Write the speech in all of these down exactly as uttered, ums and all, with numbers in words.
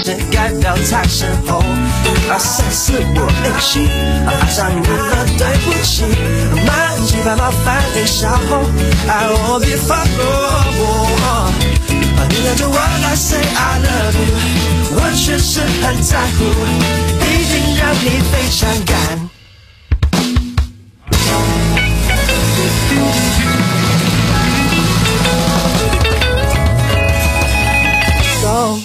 整改掉太深厚，把三四我一起爱上你了，对不起，满几百麻烦你稍后 I will be fine。你看着我来 say I love you， 我确实很在乎，一定让你非常感。So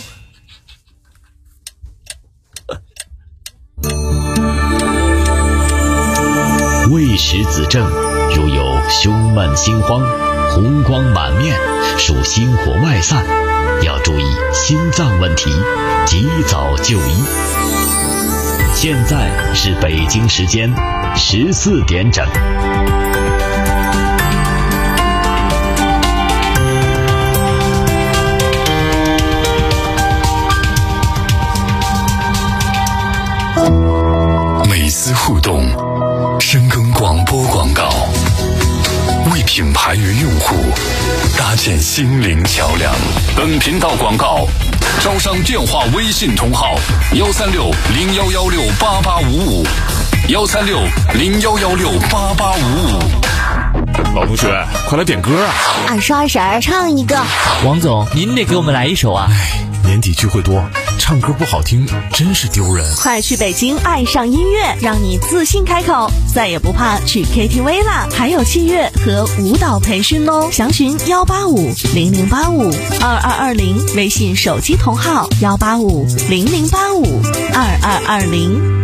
未识子正，如有胸闷心慌、红光满面，属心火外散，要注意心脏问题，及早就医。现在是北京时间十四点整。 美思互动，深耕广播广告，为品牌与用户搭建心灵桥梁。本频道广告招商电话微信同号幺三六零幺幺六八八五五幺三六零幺幺六八八五五。 老同学，快来点歌啊！ 二十二婶儿唱一个。 王总，您得给我们来一首啊！ 哎，年底聚会多，唱歌不好听真是丢人。 快去北京爱上音乐，让你自信开口，再也不怕去 K T V 啦！还有器乐和舞蹈培训哦，详询幺八五零零八五二二二零，微信手机同号幺八五零零八五二二二零。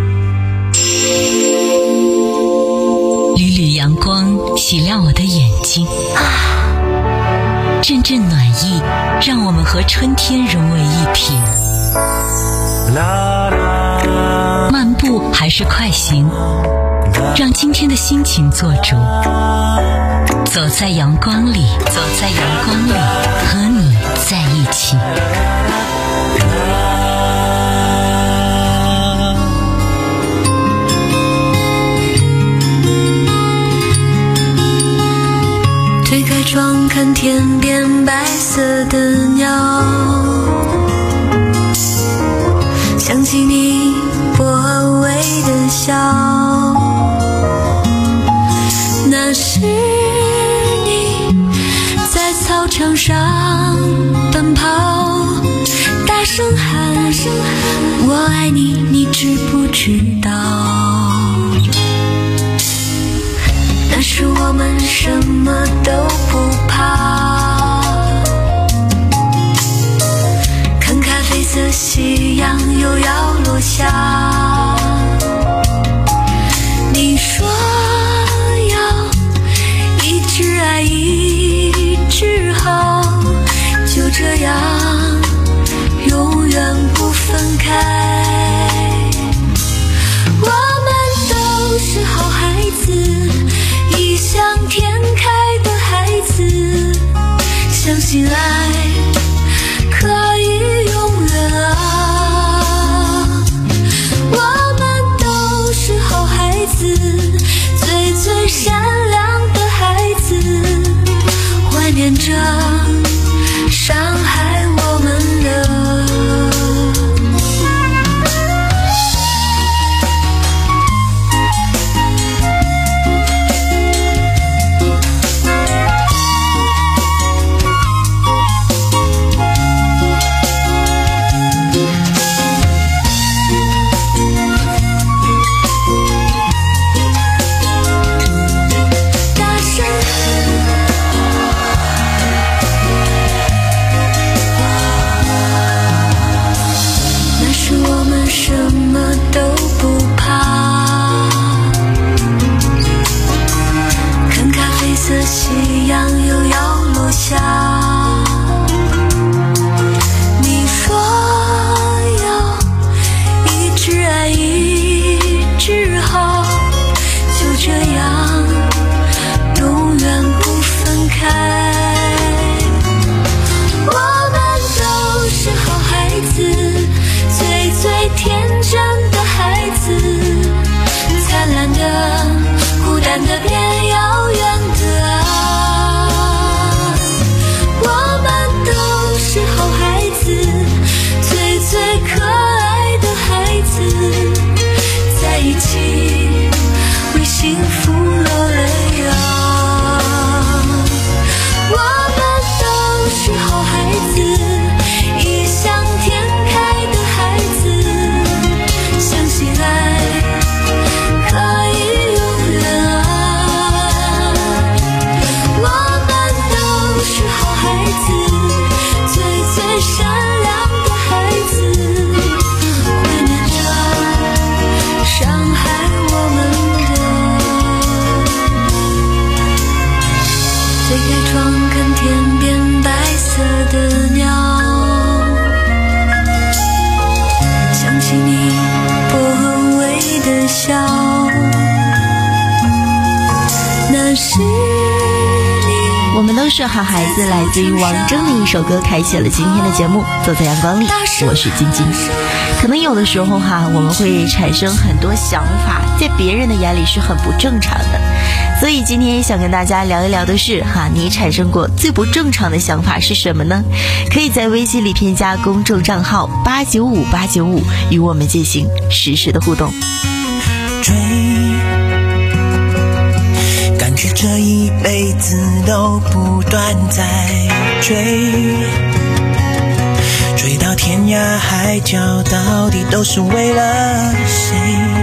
缕缕阳光洗亮我的眼睛啊，阵阵暖意让我们和春天融为一体。漫步还是快行，让今天的心情做主。走在阳光里，走在阳光里，和你在一起。 推开窗看天边白色的鸟，想起你微微的笑，那是你在操场上奔跑，大声喊我爱你，你知不知道？那时我们什么都不怕，看看绯色夕阳又要落下，你说要一直爱一直好，就这样永远不分开。我们都是好孩子，异想天开的孩子，相信爱可以永远啊！我们都是好孩子，最最善良的孩子，怀念着伤害我起你微微的笑，那是我们都是好孩子，来自于王铮的一首歌开启了今天的节目。走在阳光里，我是晶晶。可能有的时候哈，我们会产生很多想法，在别人的眼里是很不正常的。所以今天想跟大家聊一聊的是哈，你产生过最不正常的想法是什么呢？可以在微信里添加公众账号八九五八九五，与我们进行实时的互动。 追，感觉这一辈子都不断在追，追到天涯海角，到底都是为了谁？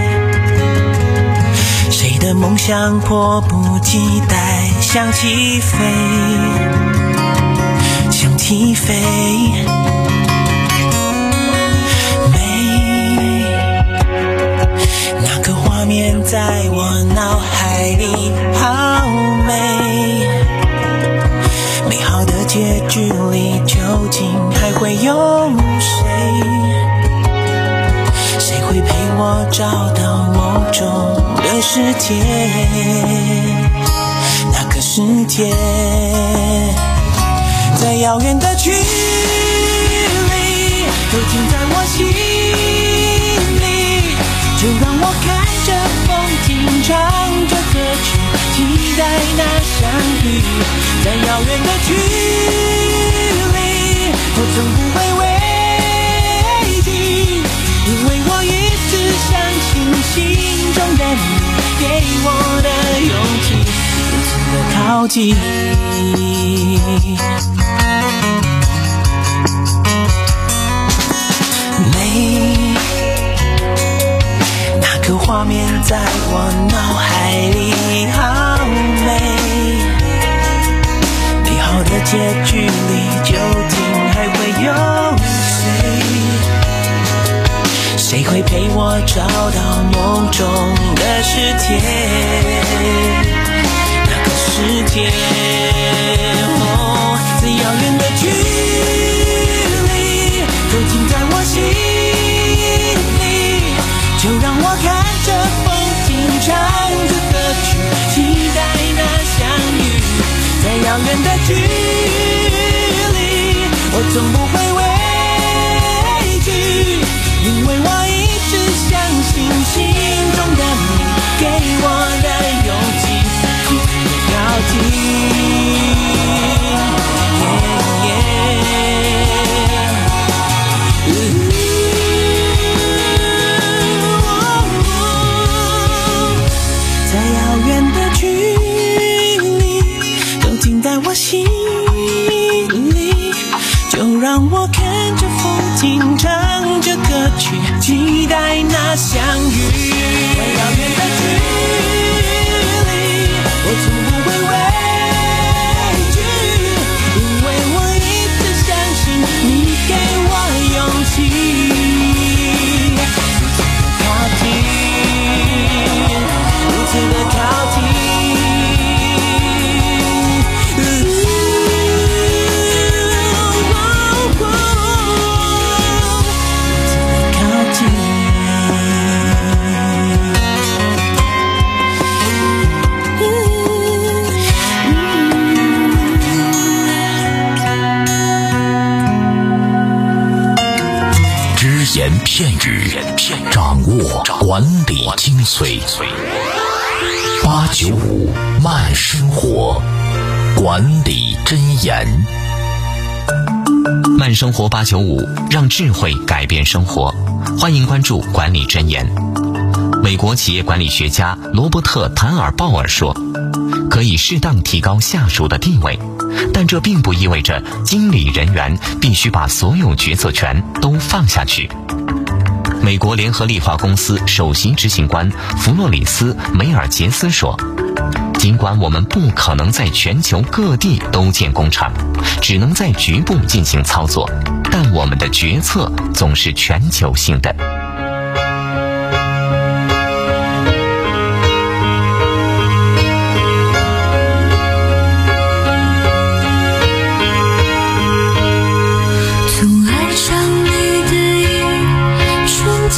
谁的梦想迫不及待想起飞，想起飞。美，那个画面在我脑海里好美，美好的结局里究竟还会有谁？谁会陪我找到梦中的世界？那个世界在遥远的距离，都停在我心里。就让我看着风景，唱着歌曲，期待那相遇。在遥远的距离，我从不会畏惧，因为我一直相信心中的你给我的勇气，如此的靠近。美，那个画面在我脑海里好美，美好的结局里究竟还会有谁？谁会陪我找到梦中的世界？那个世界，哦，最遥远的距离，都停在我心里。就让我看着风景，唱着歌曲，期待那相遇。在遥远的距离，我总不会畏惧，因为我一直相信心中的你给我的勇气，如此的靠近。yeah, yeah. 在遥远的距离，都停在我心里。就让我看着风景，唱着歌曲，期待那相遇。在遥远的距离，我从不会畏惧，因为我一直相信你给我勇气。如此的靠近，如此的靠近。 只言片语，掌握管理精髓。八九五慢生活，管理箴言。 慢生活八九五，让智慧改变生活。欢迎关注管理箴言。美国企业管理学家罗伯特·坦尔鲍尔说，可以适当提高下属的地位，但这并不意味着经理人员必须把所有决策权都放下去。美国联合利华公司首席执行官弗洛里斯·梅尔杰斯说，尽管我们不可能在全球各地都建工厂，只能在局部进行操作，但我们的决策总是全球性的。 从爱上你的一瞬间，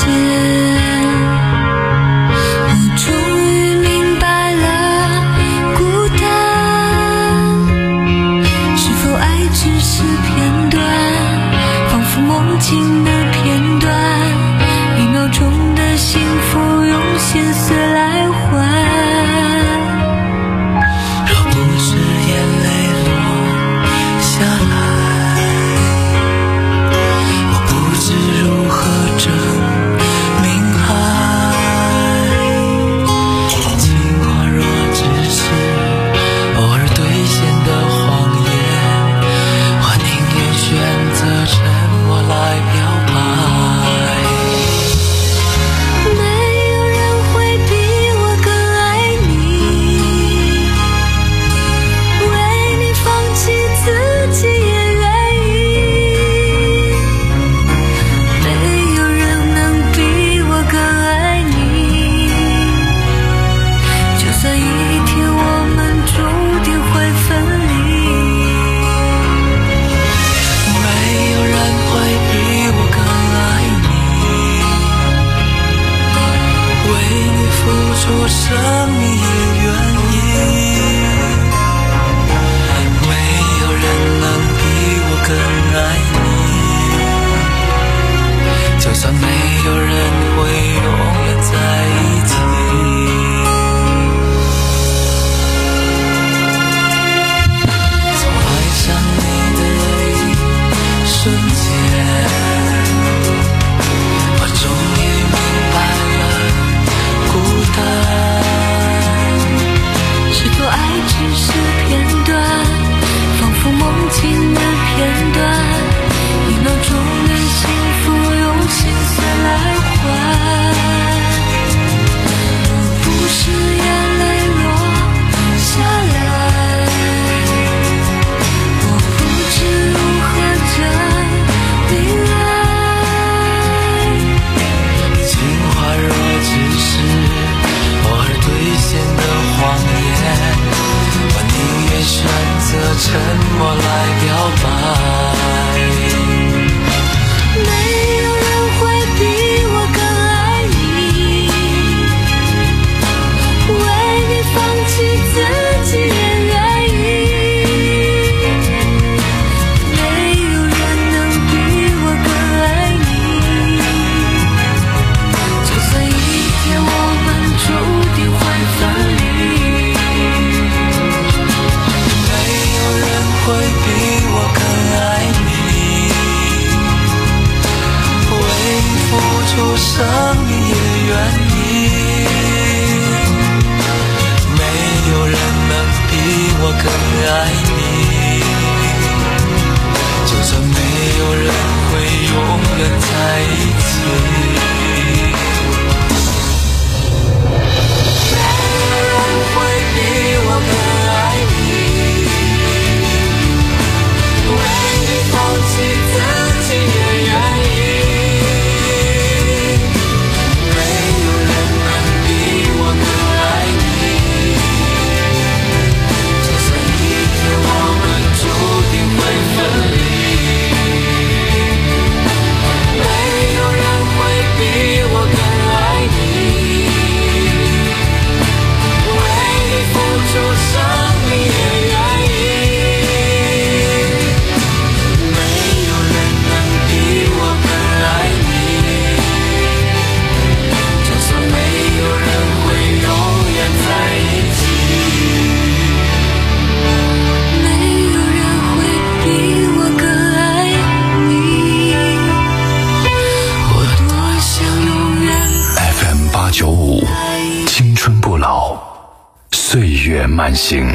慢行。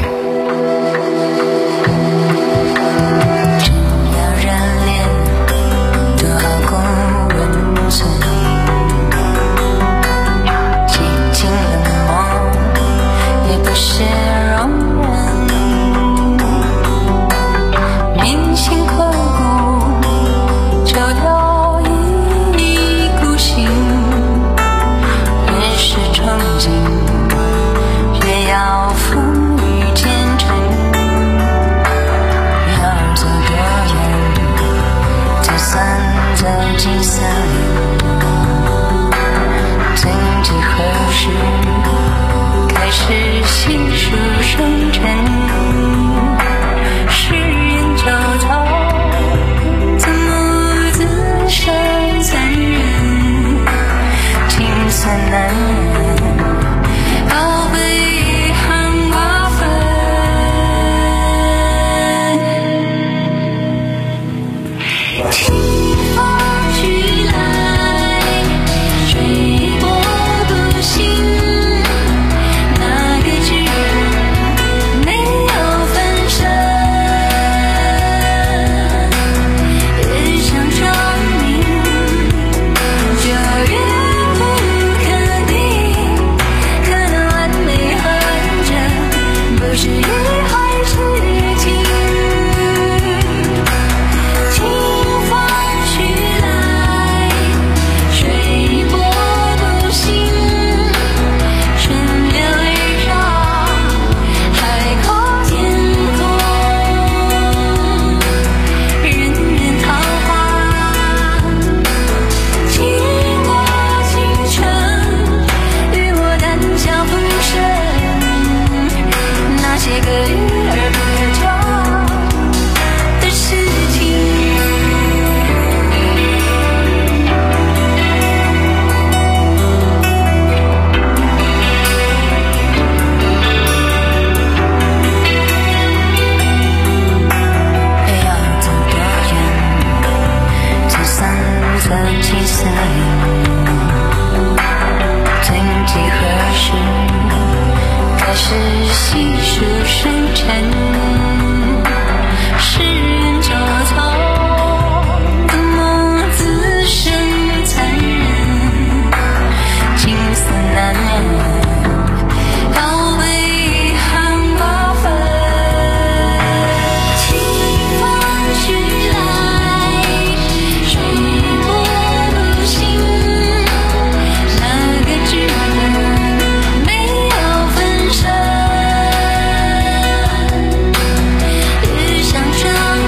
越要风雨兼程。 曾几何时开始细数收成，世人周遭多么自身残忍，情丝难忍，要被遗憾瓜分。清风徐来，水波不兴，那个剧本没有分身，日向中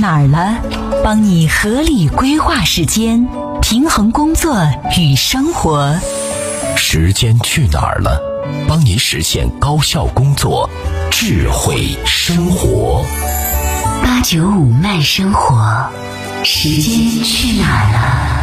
哪儿了？帮你合理规划时间，平衡工作与生活。 时间去哪儿了？帮你实现高效工作，智慧生活。 八九五慢生活，时间去哪儿了？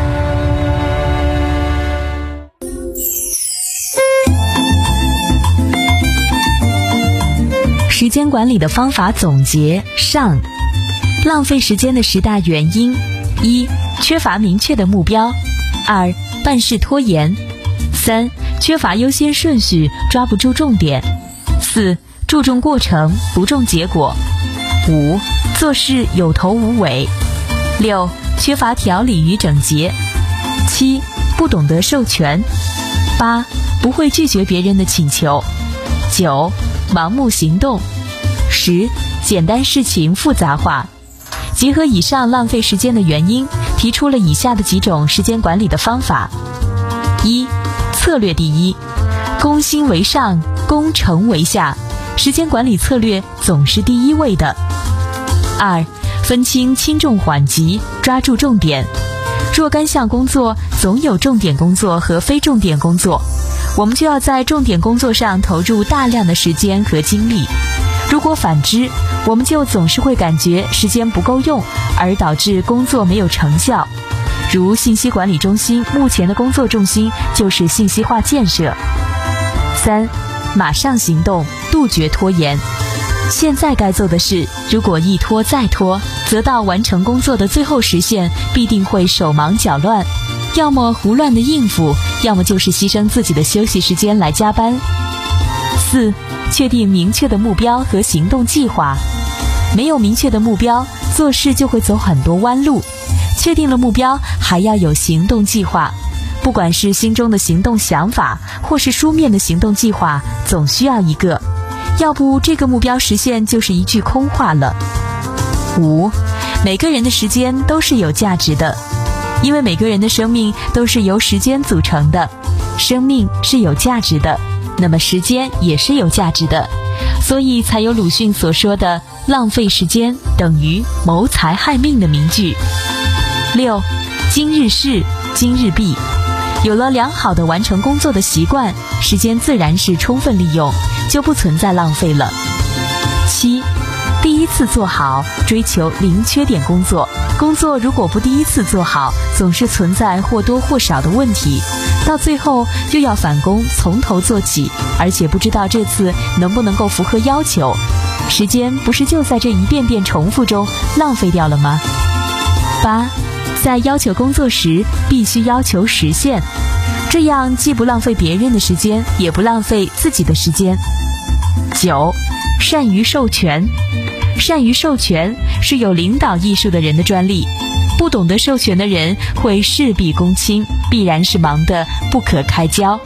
时间管理的方法总结上。浪费时间的十大原因：一、缺乏明确的目标；二、办事拖延；三、缺乏优先顺序，抓不住重点；四、注重过程，不重结果；五、做事有头无尾；六、缺乏条理与整洁；七、不懂得授权；八、不会拒绝别人的请求；九、盲目行动；十、简单事情复杂化。结合以上浪费时间的原因，提出了以下的几种时间管理的方法：一、策略第一，攻心为上，攻城为下，时间管理策略总是第一位的。二、分清轻重缓急，抓住重点。若干项工作总有重点工作和非重点工作，我们就要在重点工作上投入大量的时间和精力。如果反之，我们就总是会感觉时间不够用，而导致工作没有成效。如信息管理中心目前的工作重心就是信息化建设。三、马上行动，杜绝拖延。现在该做的事，如果一拖再拖，则到完成工作的最后时限必定会手忙脚乱，要么胡乱的应付，要么就是牺牲自己的休息时间来加班。四、确定明确的目标和行动计划。没有明确的目标，做事就会走很多弯路。确定了目标，还要有行动计划。不管是心中的行动想法，或是书面的行动计划，总需要一个，要不这个目标实现就是一句空话了。五、每个人的时间都是有价值的，因为每个人的生命都是由时间组成的，生命是有价值的，那么时间也是有价值的，所以才有鲁迅所说的浪费时间等于谋财害命的名句。六、今日事今日毕。有了良好的完成工作的习惯，时间自然是充分利用，就不存在浪费了。七、第一次做好，追求零缺点工作。工作如果不第一次做好，总是存在或多或少的问题，到最后又要返工从头做起，而且不知道这次能不能够符合要求，时间不是就在这一遍遍重复中浪费掉了吗？八、在要求工作时必须要求实现，这样既不浪费别人的时间，也不浪费自己的时间。九、善于授权。善于授权是有领导艺术的人的专利，不懂得授权的人会事必躬亲，必然是忙得不可开交。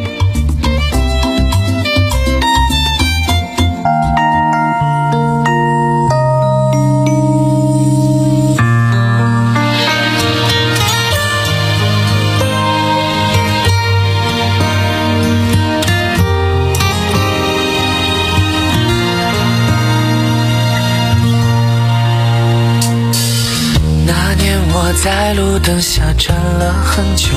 在路灯下站了很久，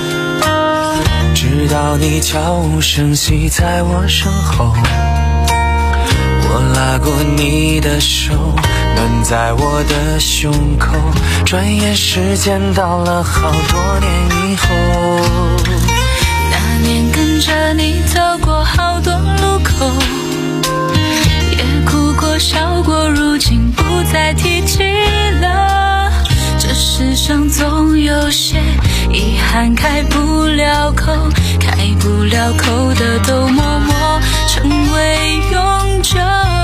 直到你悄无声息在我身后，我拉过你的手，暖在我的胸口，转眼时间到了好多年以后。那年跟着你走过好多路口，也哭过笑过，如今不再提起了。这世上总有些遗憾开不了口，开不了口的都默默成为永久。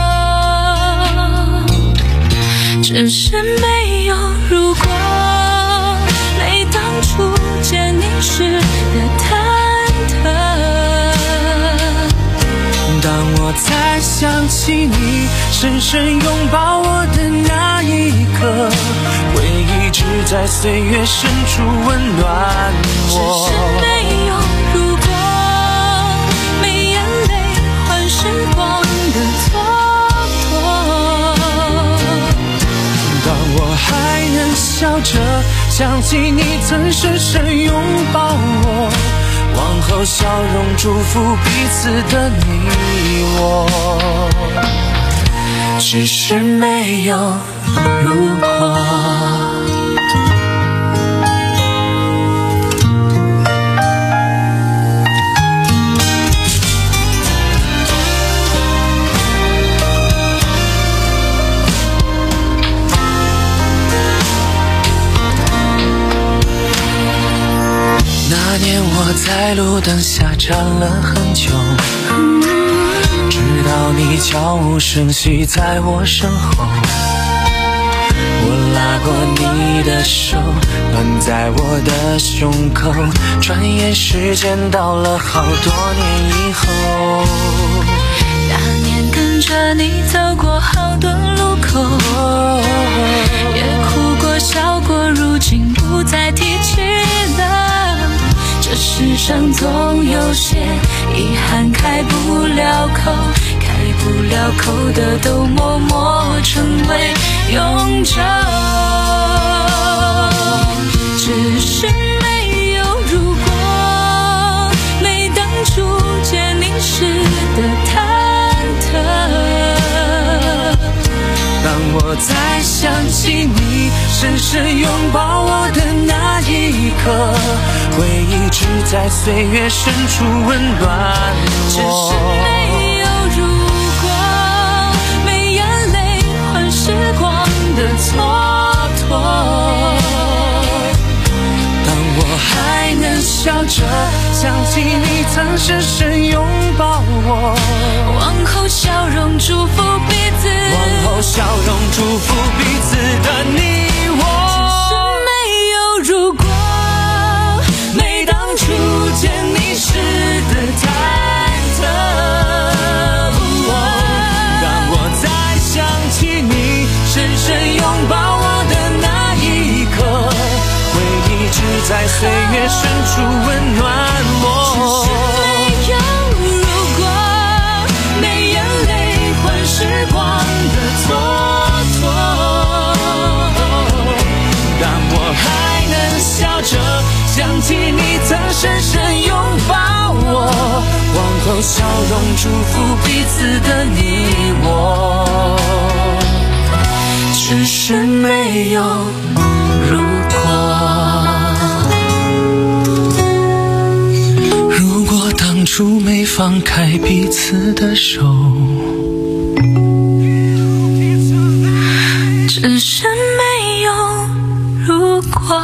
只是没有如果，没当初见你时的忐忑。当我再想起你深深拥抱我的那一刻，回忆只在岁月深处温暖我。只是没有如果，没眼泪换时光的蹉跎。当笑着想起你曾深深拥抱我，往后笑容祝福彼此的你我，只是没有如果。那年我在路灯下站了很久，直到你悄无声息在我身后，我拉过你的手，暖在我的胸口，转眼时间到了好多年以后。 那年跟着你走过好多路口，也哭过笑过，如今不再提起了，这世上总有些遗憾开不了口，开不了口的都默默成为永久，只是没有如果，没当初见你时的忐忑， 当我再想起你深深拥抱我的那一刻，回忆只在岁月深处温暖我， 只是没有如果，没眼泪换时光的蹉跎， 当我还能笑着想起你曾深深拥抱我， 往后笑容祝福彼此， 往后笑容祝福彼此的你我， 只是没有如果， 没当初见你时的忐忑，当我再想起你深深拥抱我的那一刻，回忆只在岁月深处温暖我， 只是没有如果，没眼泪换时光的蹉跎， 当我还能笑着想起你曾深深拥抱我，往后笑容祝福彼此的你我，只是没有如果，如果当初没放开彼此的手， 只是没有如果。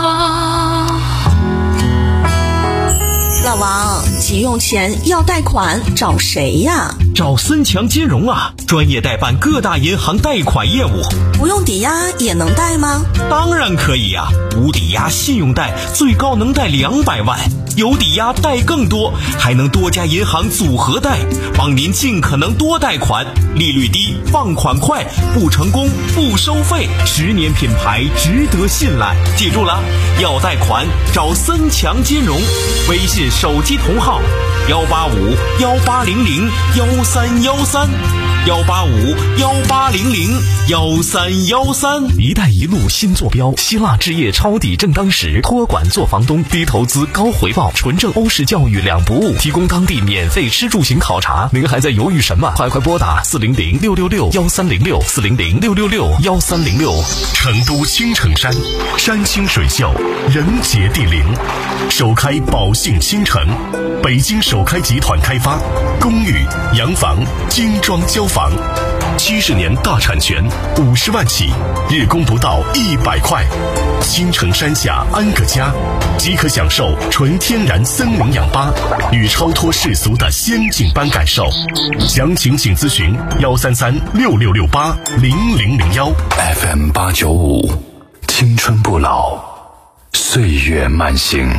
老王，急用钱要贷款找谁呀？ 找森强金融啊，专业代办各大银行贷款业务。 不用抵押也能贷吗？ 当然可以呀、啊，无抵押信用贷最高能贷两百万，有抵押贷更多，还能多家银行组合贷，帮您尽可能多贷款，利率低，放款快，不成功不收费，十年品牌值得信赖。记住了，要贷款找森强金融，微信手机同号幺八五幺八零零幺三幺三幺八五幺八零零幺三幺三。一带一路新坐标，希腊置业抄底正当时，托管做房东，低投资高回报，纯正欧式教育两不误，提供当地免费吃住行考察。您还在犹豫什么？快快拨打四零零六六六幺三零六四零零六六六幺三零六。 成都青城山，山清水秀，人杰地灵，首开宝兴新城，北京首开集团开发，公寓、洋房、精装交房，七十年大产权，五十万起，日供不到一百块。青城山下安个家，即可享受纯天然森林氧吧与超脱世俗的仙境般感受。详情请咨询幺三三六六六八零零零幺 F M 八九五，青春不老，岁月慢行。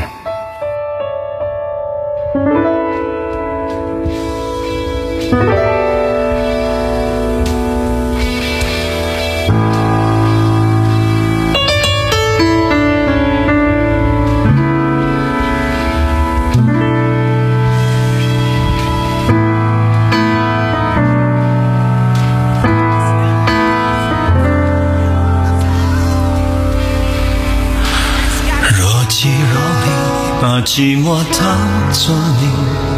把寂寞当作你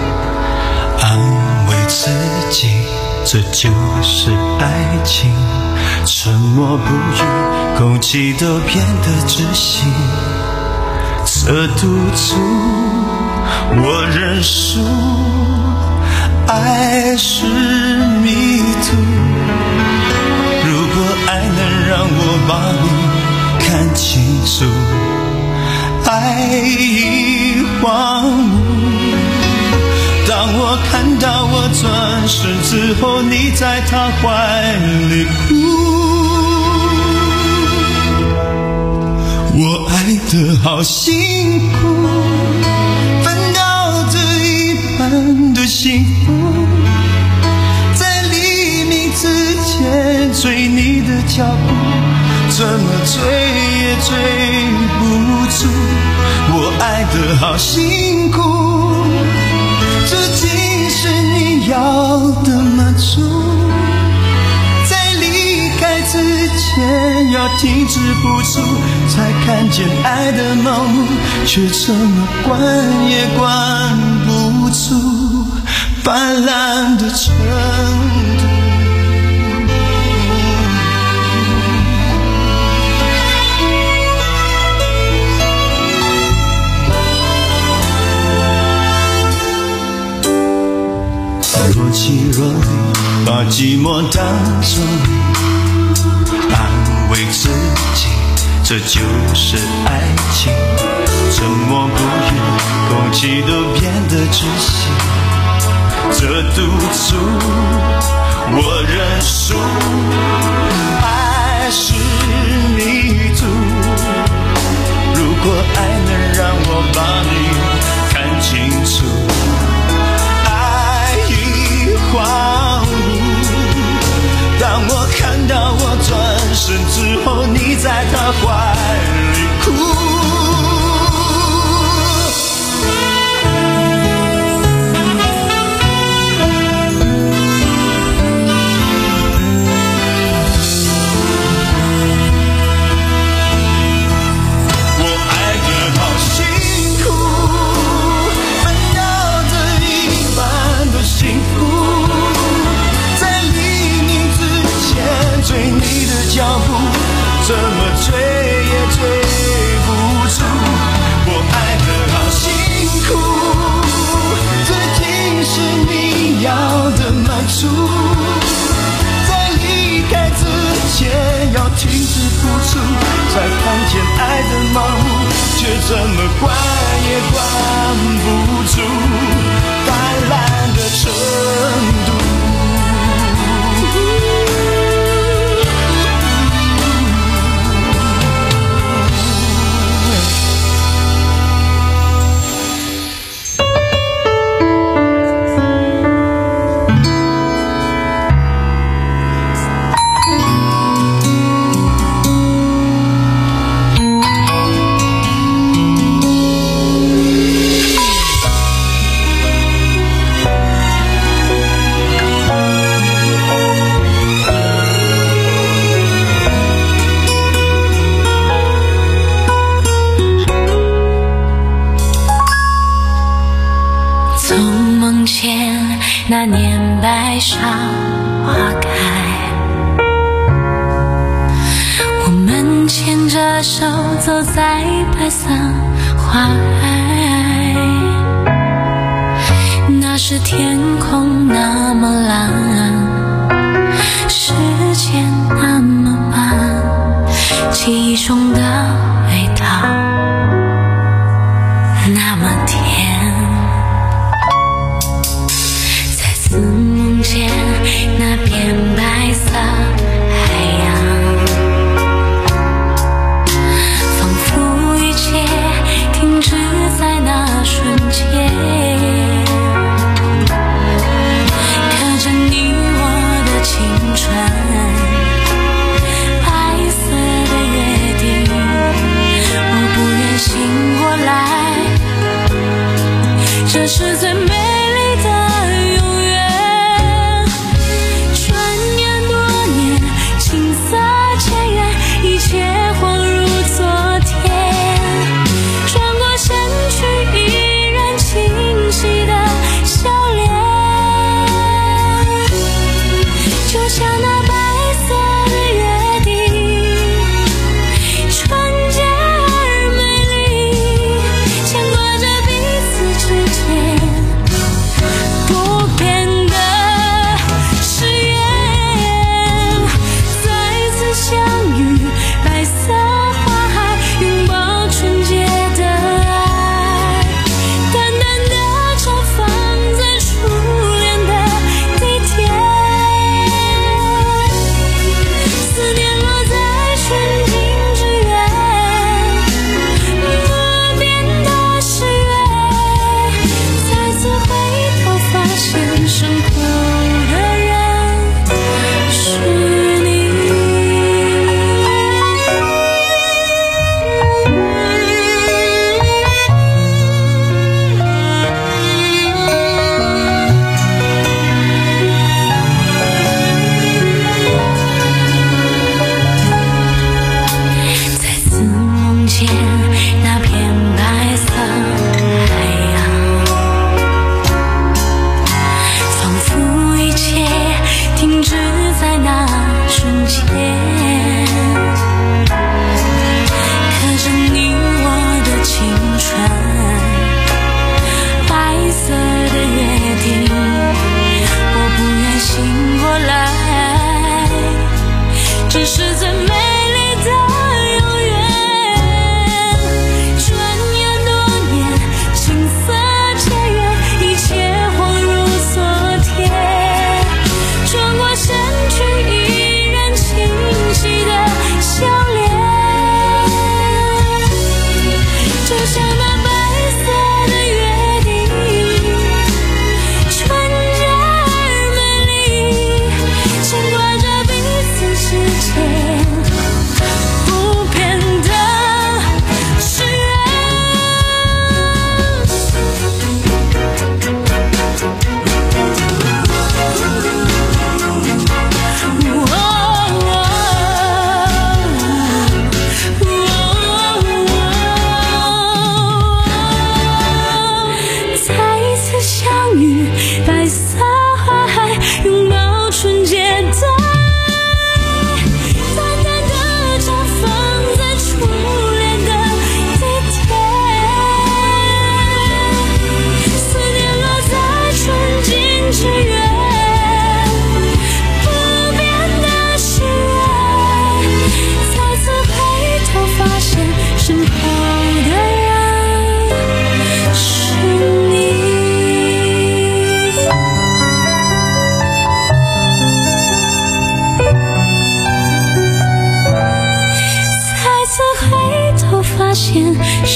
安慰自己，这就是爱情。沉默不语，空气都变得窒息，这赌注我认输，爱是迷途。如果爱能让我把你看清楚，爱已荒芜。当我看到我转身之后，你在他怀里哭，我爱得好辛苦，分到这一半的幸福，在黎明之前追你的脚步，怎么追也追不住，我爱得好辛苦，这竟是你要的满足，在离开之前要停止付出，才看见爱的盲目，却怎么关也关不住泛滥的程度。若即若离，把寂寞当作你安慰自己，这就是爱情。沉默不语，空气都变得窒息，这赌注我认输，爱是迷途。如果爱能让我把你看清楚，荒芜。当我看到我转身之后，你在他怀里哭，我爱得好辛苦，分到这一半的幸福，追你的脚步，怎么追也追不住，我爱得好辛苦，这竟是你要的满足，在离开之前要停止付出，才看见爱的盲目，却怎么关也关不住泛滥的程度。 那年白芍花开，我们牵着手走在白色花海，那时天空那么蓝，时间那么慢，记忆中的味道那么甜，似梦见那片白色海洋，仿佛一切停止在那瞬间，刻着你我的青春，白色的约定，我不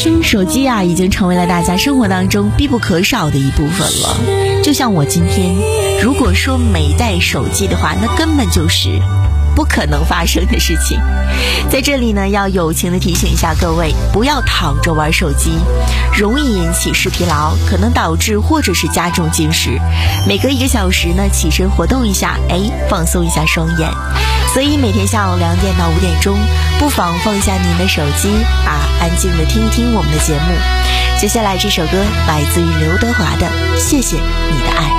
实手机啊，已经成为了大家生活当中必不可少的一部分了。就像我今天，如果说没带手机的话，那根本就是不可能发生的事情。在这里呢，要友情的提醒一下各位，不要躺着玩手机，容易引起视疲劳，可能导致或者是加重近视。每隔一个小时呢，起身活动一下，哎，放松一下双眼。所以每天下午两点到五点钟，不妨放下您的手机啊，安静的听一听我们的节目。接下来这首歌来自于刘德华的《谢谢你的爱》。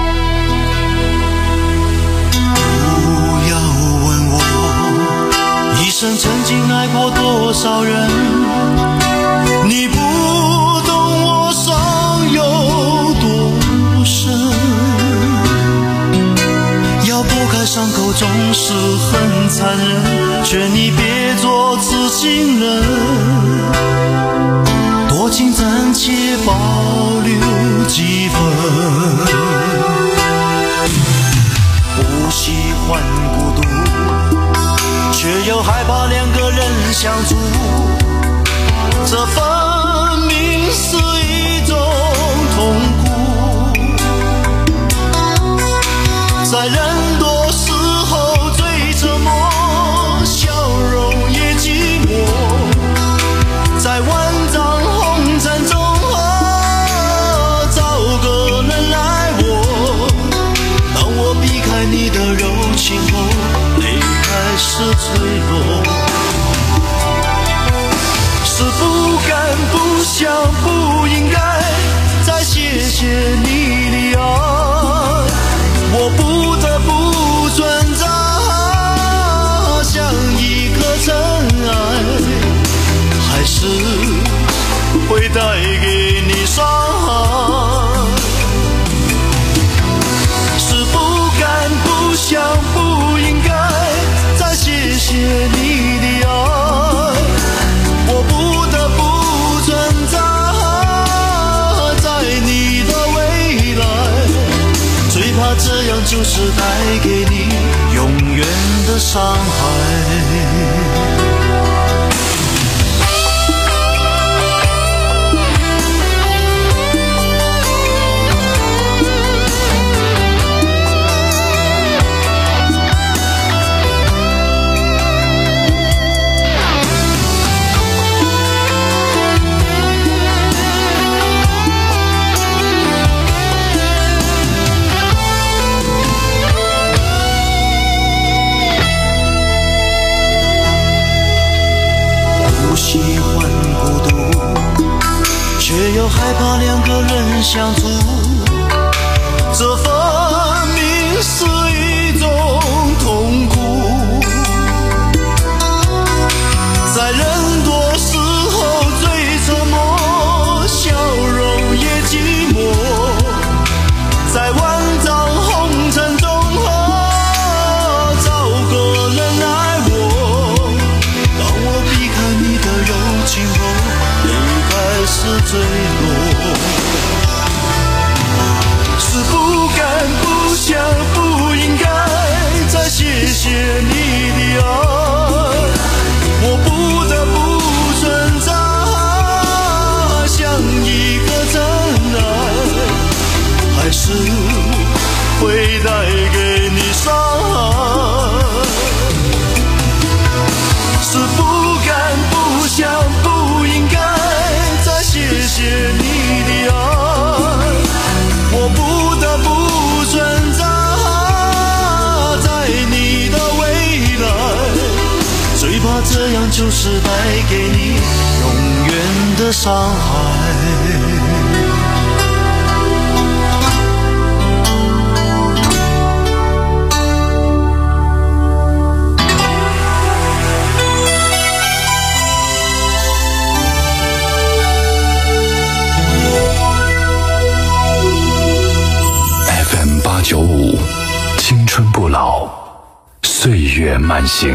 不要问我一生曾经爱过多少人，你不懂我伤有多深，要剥开伤口总是很残忍，劝你别做痴心人，多情暂且保留几分。不喜欢孤独，却又害怕两个人相处，这分明是一种痛苦。在人多时候最沉默，笑容也寂寞，在万丈红尘中找个人来握。当我避开你的柔情后，泪开始坠落，是不敢不想不应该再谢谢你的爱，我不得不存在，像一颗尘埃，还是会带给你伤害，是不敢不想不应该再谢谢你的爱，我不得不存在在你的未来，最怕这样就是带给你永远的伤害。又害怕两个人相处，这分明是一种痛苦。在人多时候最沉默，笑容也寂寞，在万丈红尘中找个人来握。当我避开你的柔情后，泪开始坠落，是不敢不想不应该再谢谢你的爱，我不得不存在，像一个尘埃，还是会带给你伤害，是不敢不想不应该再谢谢你的爱，我不得不存在在你的未来，最怕这样就是带给你永远的伤害。 八九五，青春不老，岁月慢行。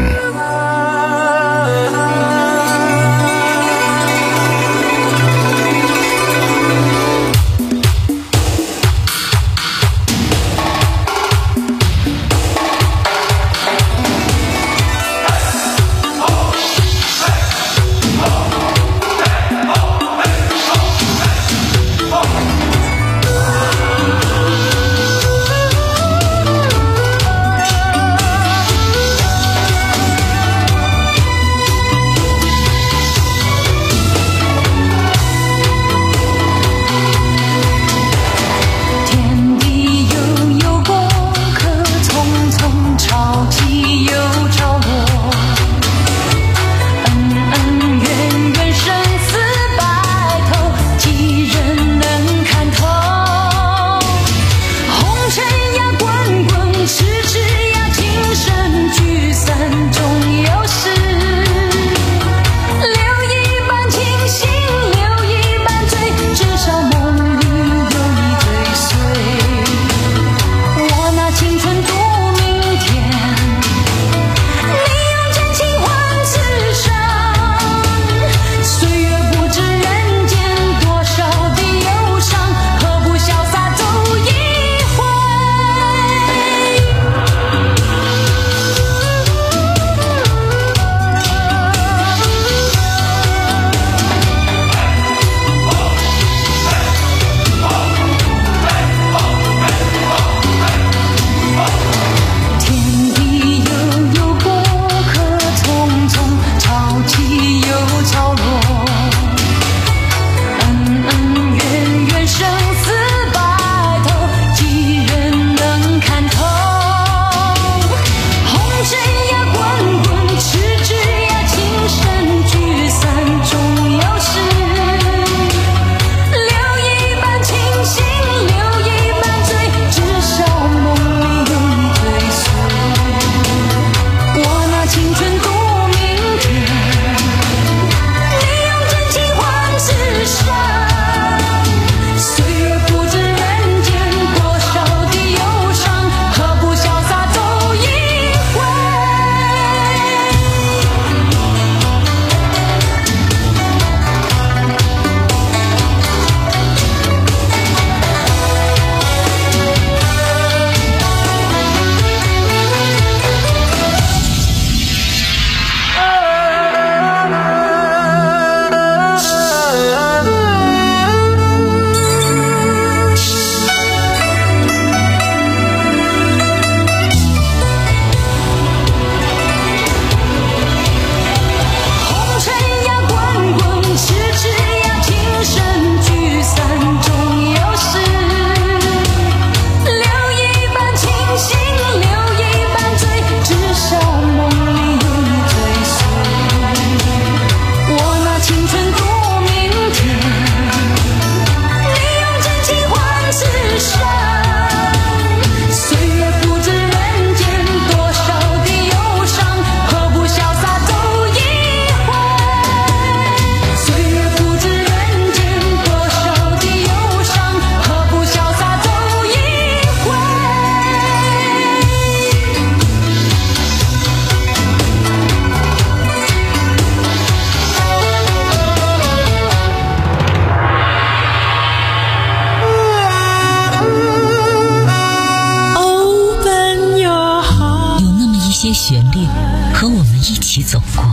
起走过。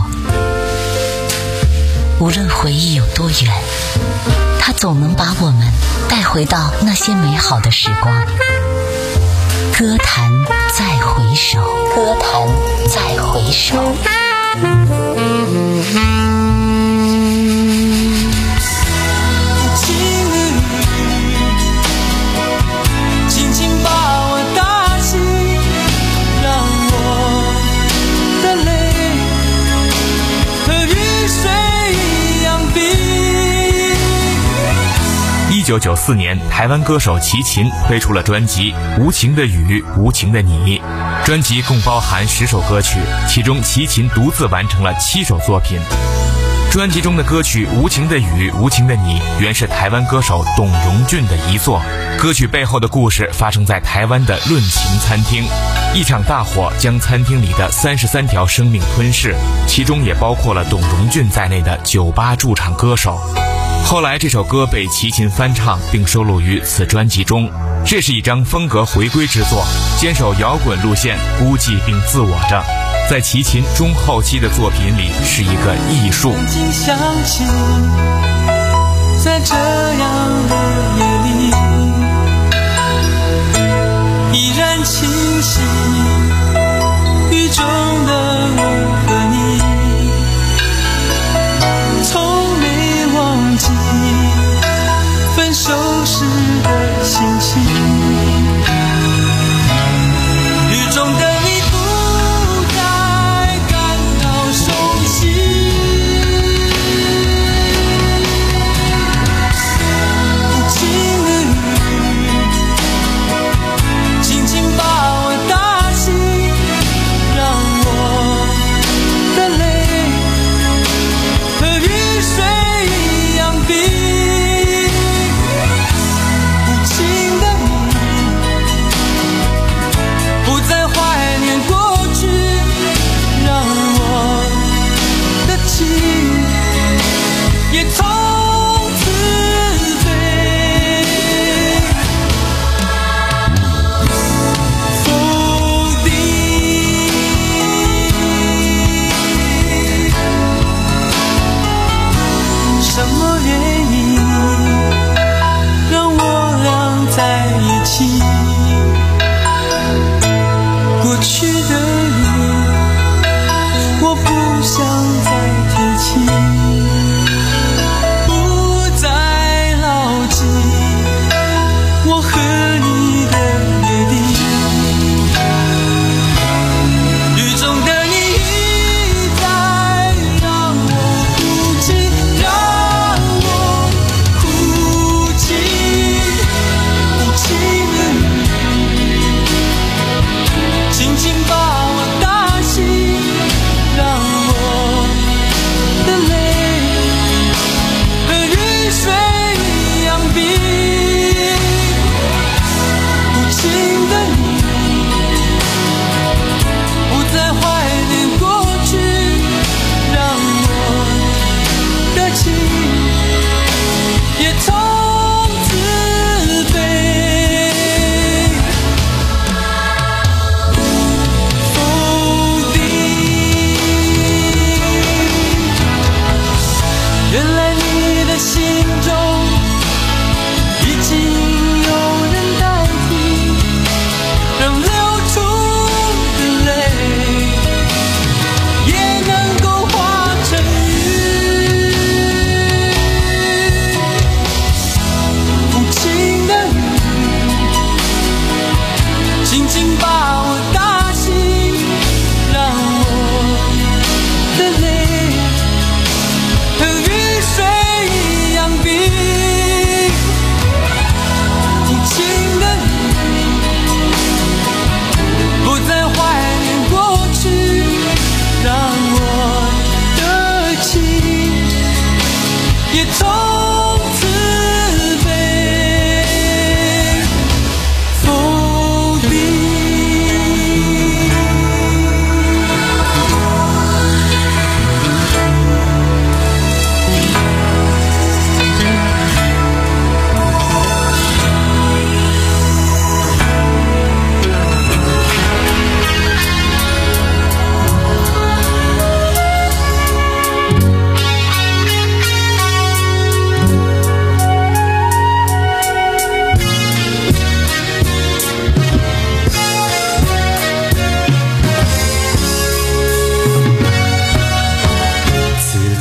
无论回忆有多远，它总能把我们带回到那些美好的时光。歌坛再回首，歌坛再回首。 一九九四年，台湾歌手齐秦推出了专辑《无情的雨，无情的你》。专辑共包含十首歌曲，其中齐秦独自完成了七首作品。专辑中的歌曲《无情的雨，无情的你》原是台湾歌手董荣俊的遗作。歌曲背后的故事发生在台湾的论情餐厅，一场大火将餐厅里的三十三条生命吞噬，其中也包括了董荣俊在内的酒吧驻场歌手。后来这首歌被齐秦翻唱并收录于此专辑中，这是一张风格回归之作，坚守摇滚路线，孤寂并自我着，在齐秦中后期的作品里是一个艺术。 曾经想起在这样的夜里依然清晰，雨中的我和你从没忘记分手时的心情，雨中的你不再感到熟悉，无情的雨轻轻把我打醒，让我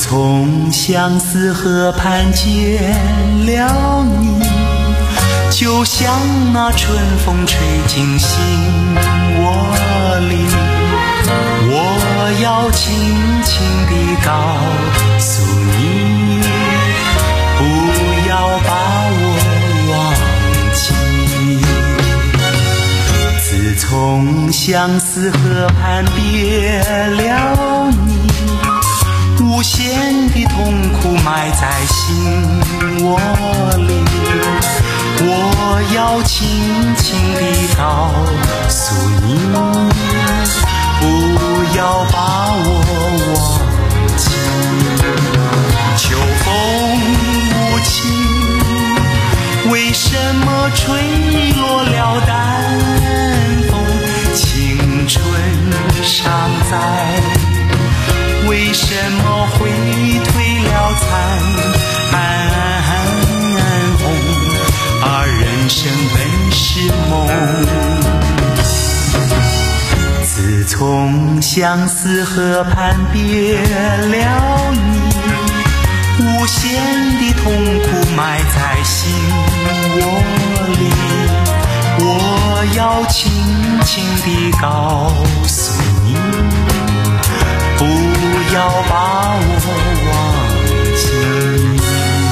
从相思河畔见了你，就像那春风吹进心窝里，我要轻轻地告诉你，不要把我忘记。自从相思河畔别了你，无限的痛苦埋在心窝里，我要轻轻地告诉你，不要把我忘记。秋风无情，为什么吹落了淡风？青春尚在，为什么会褪了残红？而人生本是梦。自从相思河畔别了你，无限的痛苦埋在心窝里，我要轻轻地告诉你，不要把我忘记。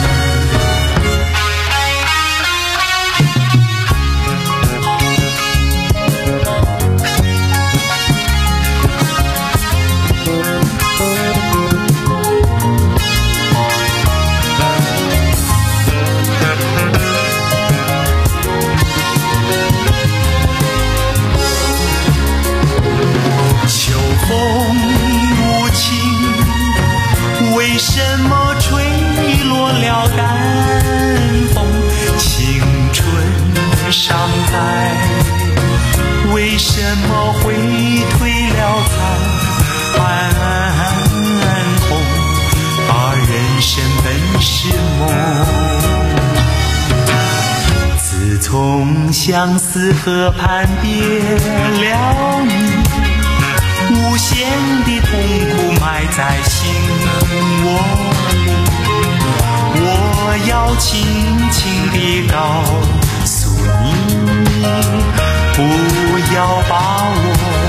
为什么吹落了淡风？青春尚在，为什么会褪了残红？而人生本是梦。自从相思河畔别了你，无限的痛苦埋在心窝里，我要轻轻地告诉你，不要把我